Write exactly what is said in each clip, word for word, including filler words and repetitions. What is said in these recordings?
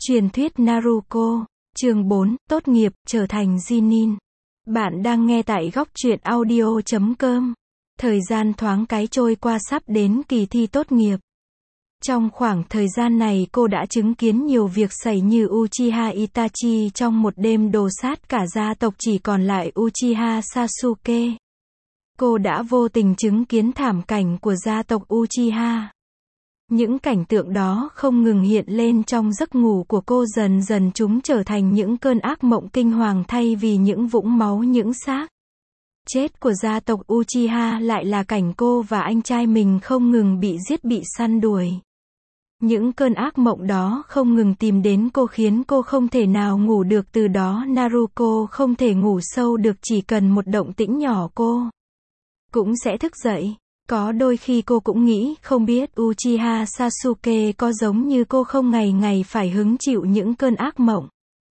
Truyền thuyết Naruto, chương bốn, tốt nghiệp, trở thành Chunin. Bạn đang nghe tại góc truyện audio chấm com. Thời gian thoáng cái trôi qua sắp đến kỳ thi tốt nghiệp. Trong khoảng thời gian này cô đã chứng kiến nhiều việc xảy như Uchiha Itachi trong một đêm đồ sát cả gia tộc chỉ còn lại Uchiha Sasuke. Cô đã vô tình chứng kiến thảm cảnh của gia tộc Uchiha. Những cảnh tượng đó không ngừng hiện lên trong giấc ngủ của cô, dần dần chúng trở thành những cơn ác mộng kinh hoàng thay vì những vũng máu những xác chết của gia tộc Uchiha lại là cảnh cô và anh trai mình không ngừng bị giết, bị săn đuổi. Những cơn ác mộng đó không ngừng tìm đến cô khiến cô không thể nào ngủ được, từ đó Naruto không thể ngủ sâu được, chỉ cần một động tĩnh nhỏ cô cũng sẽ thức dậy. Có đôi khi cô cũng nghĩ không biết Uchiha Sasuke có giống như cô không, ngày ngày phải hứng chịu những cơn ác mộng.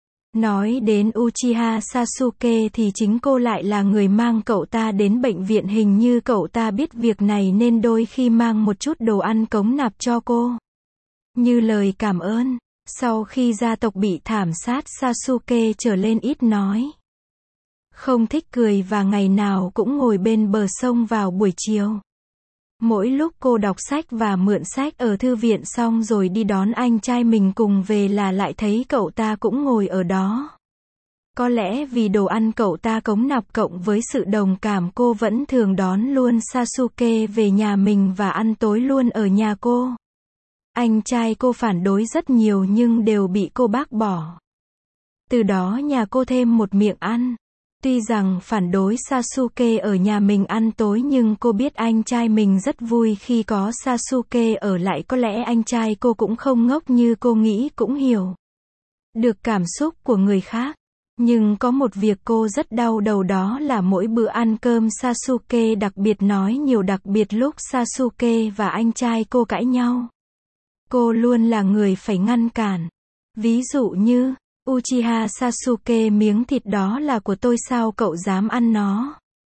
Nói đến Uchiha Sasuke thì chính cô lại là người mang cậu ta đến bệnh viện, hình như cậu ta biết việc này nên đôi khi mang một chút đồ ăn cống nạp cho cô. Như lời cảm ơn, sau khi gia tộc bị thảm sát, Sasuke trở lên ít nói, không thích cười và ngày nào cũng ngồi bên bờ sông vào buổi chiều. Mỗi lúc cô đọc sách và mượn sách ở thư viện xong rồi đi đón anh trai mình cùng về là lại thấy cậu ta cũng ngồi ở đó. Có lẽ vì đồ ăn cậu ta cống nạp cộng với sự đồng cảm, cô vẫn thường đón luôn Sasuke về nhà mình và ăn tối luôn ở nhà cô. Anh trai cô phản đối rất nhiều nhưng đều bị cô bác bỏ. Từ đó nhà cô thêm một miệng ăn. Tuy rằng phản đối Sasuke ở nhà mình ăn tối nhưng cô biết anh trai mình rất vui khi có Sasuke ở lại, có lẽ anh trai cô cũng không ngốc như cô nghĩ, cũng hiểu được cảm xúc của người khác. Nhưng có một việc cô rất đau đầu, đó là mỗi bữa ăn cơm Sasuke đặc biệt nói nhiều, đặc biệt lúc Sasuke và anh trai cô cãi nhau. Cô luôn là người phải ngăn cản. Ví dụ như Uchiha Sasuke, miếng thịt đó là của tôi, sao cậu dám ăn nó?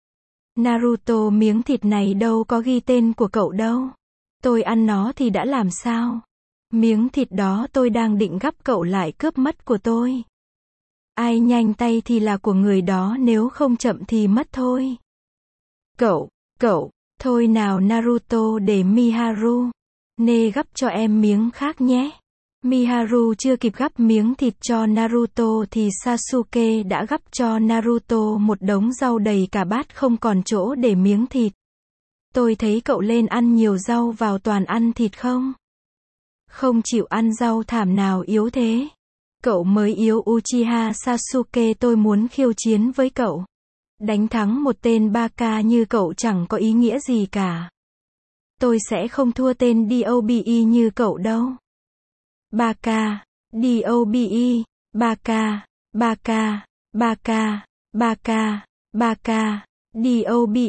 Naruto, miếng thịt này đâu có ghi tên của cậu đâu. Tôi ăn nó thì đã làm sao? Miếng thịt đó tôi đang định gắp, cậu lại cướp mất của tôi. Ai nhanh tay thì là của người đó, nếu không chậm thì mất thôi. Cậu, cậu, thôi nào Naruto, để Miharu nê gắp cho em miếng khác nhé. Miharu chưa kịp gắp miếng thịt cho Naruto thì Sasuke đã gắp cho Naruto một đống rau đầy cả bát, không còn chỗ để miếng thịt. Tôi thấy cậu lên ăn nhiều rau vào, toàn ăn thịt không? Không chịu ăn rau, thảm nào yếu thế? Cậu mới yếu. Uchiha Sasuke, tôi muốn khiêu chiến với cậu. Đánh thắng một tên baka như cậu chẳng có ý nghĩa gì cả. Tôi sẽ không thua tên Dobe như cậu đâu. Baka, Dobe, Baka, Baka, Baka, Baka, Baka, Dobe,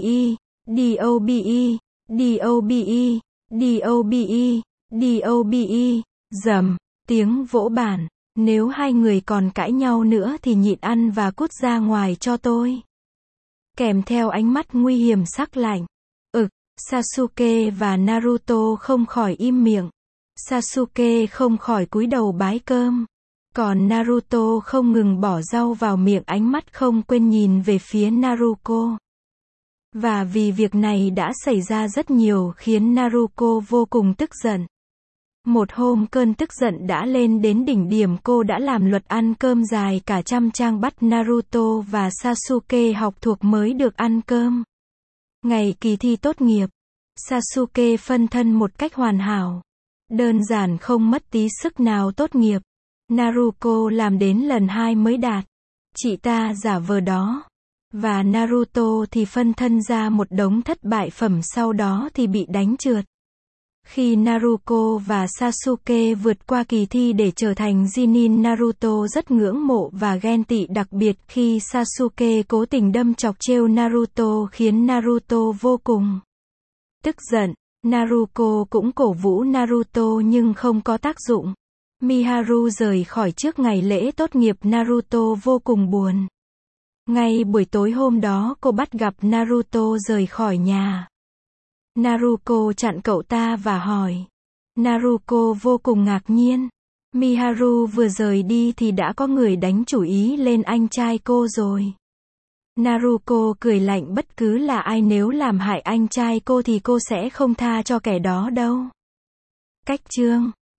Dobe, Dobe, Dobe, Dobe, rầm, tiếng vỗ bàn. Nếu hai người còn cãi nhau nữa thì nhịn ăn và cút ra ngoài cho tôi. Kèm theo ánh mắt nguy hiểm sắc lạnh. Ực, Sasuke và Naruto không khỏi im miệng. Sasuke không khỏi cúi đầu bái cơm. Còn Naruto không ngừng bỏ rau vào miệng, ánh mắt không quên nhìn về phía Naruto. Và vì việc này đã xảy ra rất nhiều khiến Naruto vô cùng tức giận. Một hôm cơn tức giận đã lên đến đỉnh điểm, cô đã làm luật ăn cơm dài cả trăm trang bắt Naruto và Sasuke học thuộc mới được ăn cơm. Ngày kỳ thi tốt nghiệp, Sasuke phân thân một cách hoàn hảo. Đơn giản không mất tí sức nào tốt nghiệp. Naruto làm đến lần hai mới đạt. Chị ta giả vờ đó. Và Naruto thì phân thân ra một đống thất bại phẩm, sau đó thì bị đánh trượt. Khi Naruto và Sasuke vượt qua kỳ thi để trở thành Chunin, Naruto rất ngưỡng mộ và ghen tị, đặc biệt khi Sasuke cố tình đâm chọc trêu Naruto khiến Naruto vô cùng tức giận. Naruto cũng cổ vũ Naruto nhưng không có tác dụng. Miharu rời khỏi trước ngày lễ tốt nghiệp, Naruto vô cùng buồn. Ngay buổi tối hôm đó cô bắt gặp Naruto rời khỏi nhà. Naruto chặn cậu ta và hỏi. Naruto vô cùng ngạc nhiên. Miharu vừa rời đi thì đã có người đánh chủ ý lên anh trai cô rồi. Naruko cười lạnh, bất cứ là ai nếu làm hại anh trai cô thì cô sẽ không tha cho kẻ đó đâu. Cách chương